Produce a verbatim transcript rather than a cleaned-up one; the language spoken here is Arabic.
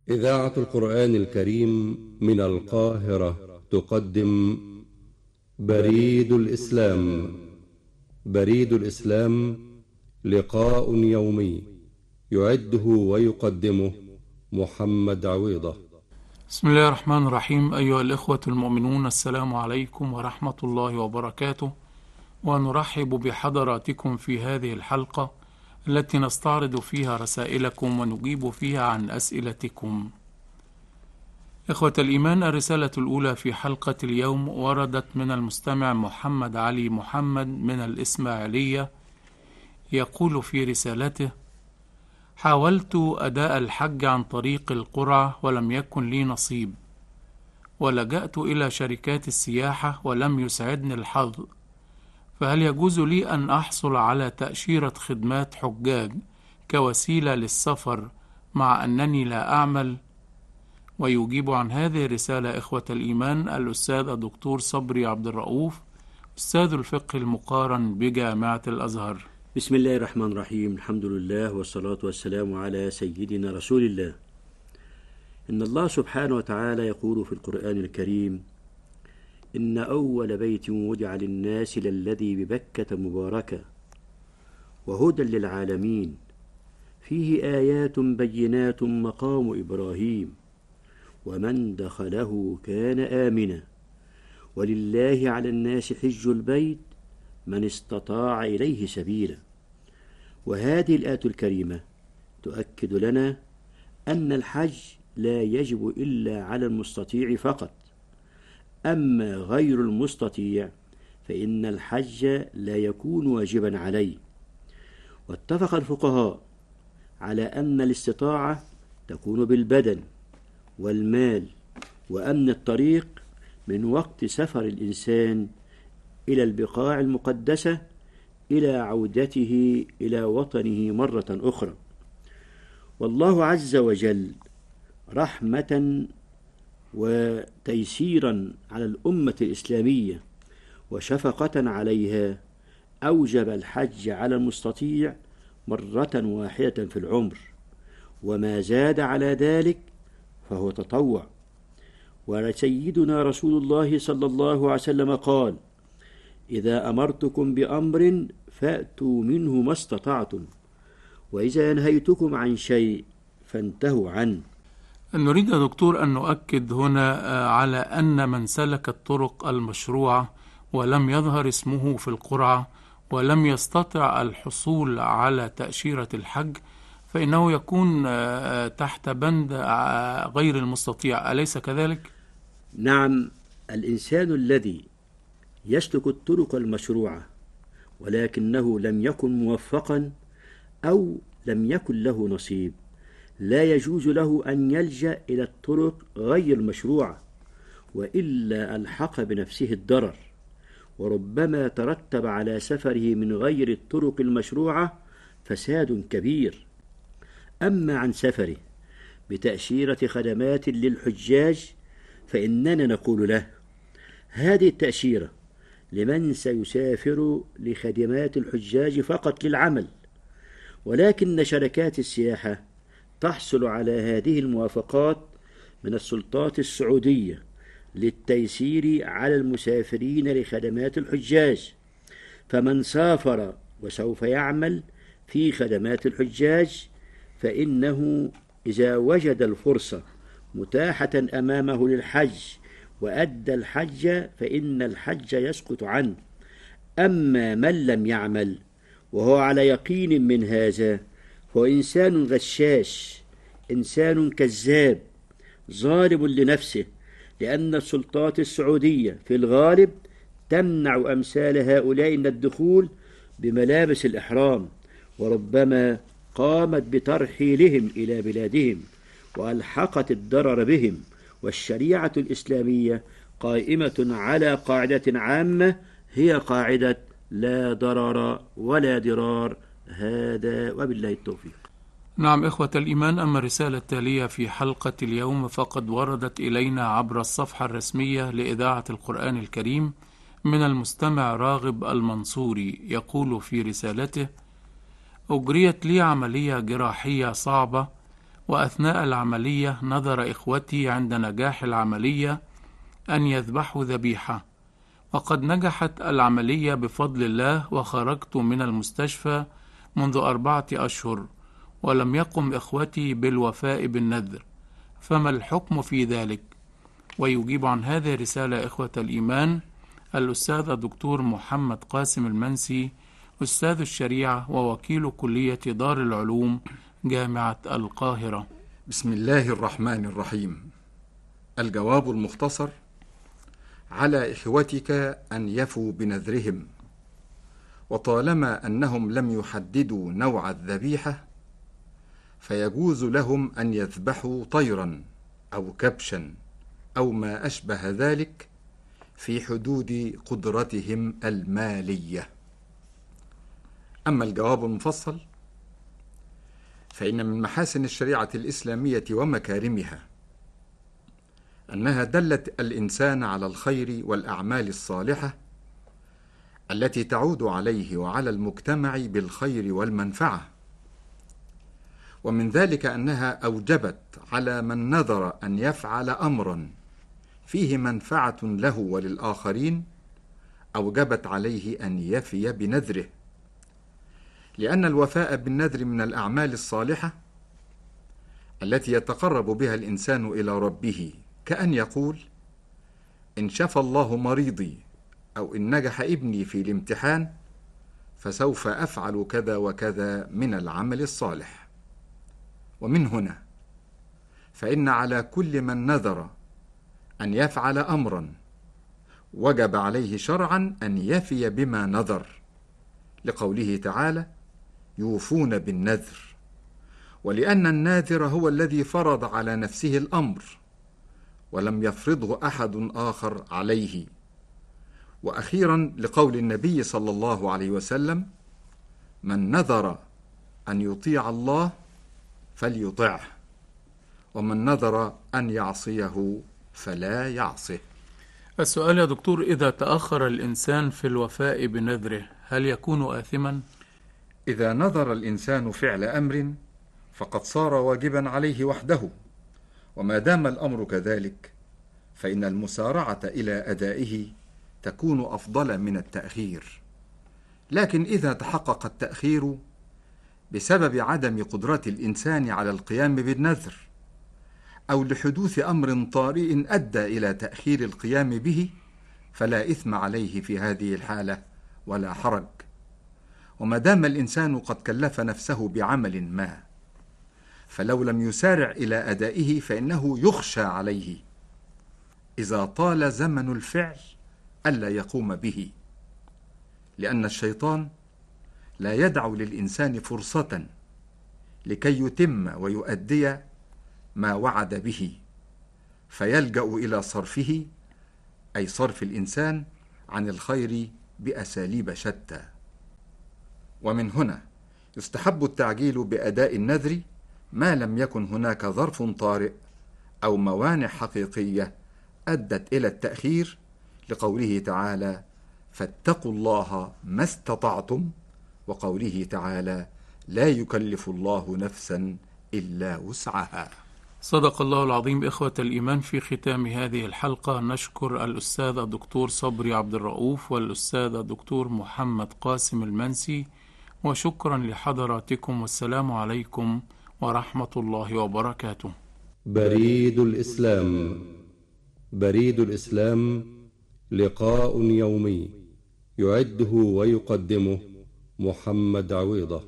إذاعة القرآن الكريم من القاهرة تقدم بريد الإسلام. بريد الإسلام لقاء يومي يعده ويقدمه محمد عويضة. بسم الله الرحمن الرحيم. أيها الإخوة المؤمنون، السلام عليكم ورحمة الله وبركاته، ونرحب بحضراتكم في هذه الحلقة التي نستعرض فيها رسائلكم ونجيب فيها عن أسئلتكم. إخوة الإيمان، الرسالة الأولى في حلقة اليوم وردت من المستمع محمد علي محمد من الإسماعيلية، يقول في رسالته: حاولت أداء الحج عن طريق القرعة ولم يكن لي نصيب، ولجأت إلى شركات السياحة ولم يسعدني الحظ، فهل يجوز لي أن أحصل على تأشيرة خدمات حجاج كوسيلة للسفر مع أنني لا أعمل؟ ويجيب عن هذه الرسالة إخوة الإيمان الأستاذ الدكتور صبري عبد الرؤوف، أستاذ الفقه المقارن بجامعة الأزهر. بسم الله الرحمن الرحيم. الحمد لله والصلاة والسلام على سيدنا رسول الله. إن الله سبحانه وتعالى يقول في القرآن الكريم: إن أول بيت وضع للناس للذي ببكة مباركة وهدى للعالمين فيه آيات بينات مقام إبراهيم ومن دخله كان آمنا ولله على الناس حج البيت من استطاع إليه سبيلا. وهذه الآية الكريمة تؤكد لنا أن الحج لا يجب إلا على المستطيع فقط، أما غير المستطيع فإن الحج لا يكون واجبا عليه. واتفق الفقهاء على أن الاستطاعة تكون بالبدن والمال وأمن الطريق من وقت سفر الإنسان إلى البقاع المقدسة إلى عودته إلى وطنه مرة أخرى. والله عز وجل رحمة وتيسيرا على الأمة الإسلامية وشفقة عليها أوجب الحج على المستطيع مرة واحدة في العمر، وما زاد على ذلك فهو تطوع. وسيدنا رسول الله صلى الله عليه وسلم قال: إذا أمرتكم بأمر فأتوا منه ما استطعتم، وإذا نهيتكم عن شيء فانتهوا عنه. نريد يا دكتور أن نؤكد هنا على أن من سلك الطرق المشروعة ولم يظهر اسمه في القرعة ولم يستطع الحصول على تأشيرة الحج فإنه يكون تحت بند غير المستطيع، أليس كذلك؟ نعم، الإنسان الذي يسلك الطرق المشروعة ولكنه لم يكن موفقا أو لم يكن له نصيب لا يجوز له أن يلجأ إلى الطرق غير المشروعة، وإلا ألحق بنفسه الضرر، وربما ترتب على سفره من غير الطرق المشروعة فساد كبير. أما عن سفره بتأشيرة خدمات للحجاج فإننا نقول له: هذه التأشيرة لمن سيسافر لخدمات الحجاج فقط للعمل، ولكن شركات السياحة تحصل على هذه الموافقات من السلطات السعودية للتيسير على المسافرين لخدمات الحجاج، فمن سافر وسوف يعمل في خدمات الحجاج فإنه إذا وجد الفرصة متاحة أمامه للحج وأدى الحج فإن الحج يسقط عنه. أما من لم يعمل وهو على يقين من هذا فهو إنسان غشاش، إنسان كذاب ظالم لنفسه، لأن السلطات السعودية في الغالب تمنع أمثال هؤلاء من الدخول بملابس الإحرام، وربما قامت بترحيلهم إلى بلادهم وألحقت الضرر بهم. والشريعة الإسلامية قائمة على قاعدة عامة هي قاعدة لا ضرر ولا ضرار. هذا وبالله التوفيق. نعم إخوة الإيمان، أما الرسالة التالية في حلقة اليوم فقد وردت إلينا عبر الصفحة الرسمية لإذاعة القرآن الكريم من المستمع راغب المنصوري، يقول في رسالته: أجريت لي عملية جراحية صعبة وأثناء العملية نذر إخوتي عند نجاح العملية أن يذبحوا ذبيحة، وقد نجحت العملية بفضل الله، وخرجت من المستشفى منذ أربعة أشهر، ولم يقم إخوتي بالوفاء بالنذر، فما الحكم في ذلك؟ ويجيب عن هذه الرسالة إخوة الإيمان الأستاذ الدكتور محمد قاسم المنسي، أستاذ الشريعة ووكيل كلية دار العلوم جامعة القاهرة. بسم الله الرحمن الرحيم. الجواب المختصر: على إخوتك أن يفوا بنذرهم، وطالما أنهم لم يحددوا نوع الذبيحة فيجوز لهم أن يذبحوا طيرا أو كبشا أو ما أشبه ذلك في حدود قدرتهم المالية. أما الجواب المفصل فإن من محاسن الشريعة الإسلامية ومكارمها أنها دلت الإنسان على الخير والأعمال الصالحة التي تعود عليه وعلى المجتمع بالخير والمنفعة، ومن ذلك أنها أوجبت على من نذر أن يفعل أمرا فيه منفعة له وللآخرين أوجبت عليه أن يفي بنذره، لأن الوفاء بالنذر من الأعمال الصالحة التي يتقرب بها الإنسان إلى ربه، كأن يقول: إن شفى الله مريضي، أو إن نجح ابني في الامتحان فسوف أفعل كذا وكذا من العمل الصالح. ومن هنا فإن على كل من نذر أن يفعل أمرا وجب عليه شرعا أن يفي بما نذر، لقوله تعالى: يوفون بالنذر، ولأن الناذر هو الذي فرض على نفسه الأمر ولم يفرضه أحد آخر عليه. وأخيرا لقول النبي صلى الله عليه وسلم: من نذر أن يطيع الله فليطعه، ومن نذر أن يعصيه فلا يعصه. السؤال يا دكتور: إذا تأخر الإنسان في الوفاء بنذره هل يكون آثما؟ إذا نذر الإنسان فعل أمر فقد صار واجبا عليه وحده، وما دام الأمر كذلك فإن المسارعة إلى أدائه تكون أفضل من التأخير. لكن إذا تحقق التأخير بسبب عدم قدرة الإنسان على القيام بالنذر، أو لحدوث أمر طارئ أدى إلى تأخير القيام به، فلا إثم عليه في هذه الحالة ولا حرج. وما دام الإنسان قد كلف نفسه بعمل ما، فلو لم يسارع إلى أدائه فإنه يخشى عليه إذا طال زمن الفعل ألا يقوم به، لأن الشيطان لا يدع للإنسان فرصة لكي يتم ويؤدي ما وعد به، فيلجأ إلى صرفه، أي صرف الإنسان عن الخير بأساليب شتى. ومن هنا يستحب التعجيل بأداء النذر ما لم يكن هناك ظرف طارئ أو موانع حقيقية أدت إلى التأخير، لقوله تعالى: فاتقوا الله ما استطعتم، وقوله تعالى: لا يكلف الله نفسا إلا وسعها. صدق الله العظيم. إخوة الإيمان، في ختام هذه الحلقة نشكر الأستاذ الدكتور صبري عبد الرؤوف والأستاذ الدكتور محمد قاسم المنسي، وشكرا لحضراتكم، والسلام عليكم ورحمة الله وبركاته. بريد الإسلام. بريد الإسلام لقاء يومي يعده ويقدمه محمد عويضة.